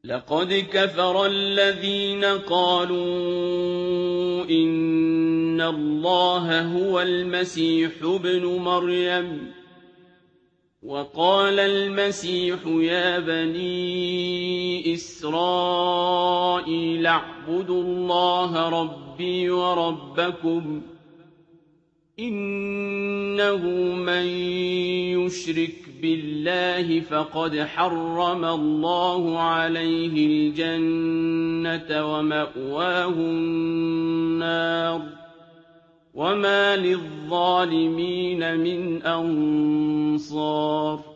لقد كفر الذين قالوا إن الله هو المسيح ابن مريم وقال المسيح يا بني إسرائيل اعبدوا الله ربي وربكم إنه من يشرك بالله فقد حرم الله عليه الجنة ومأواه النار وما للظالمين من أنصار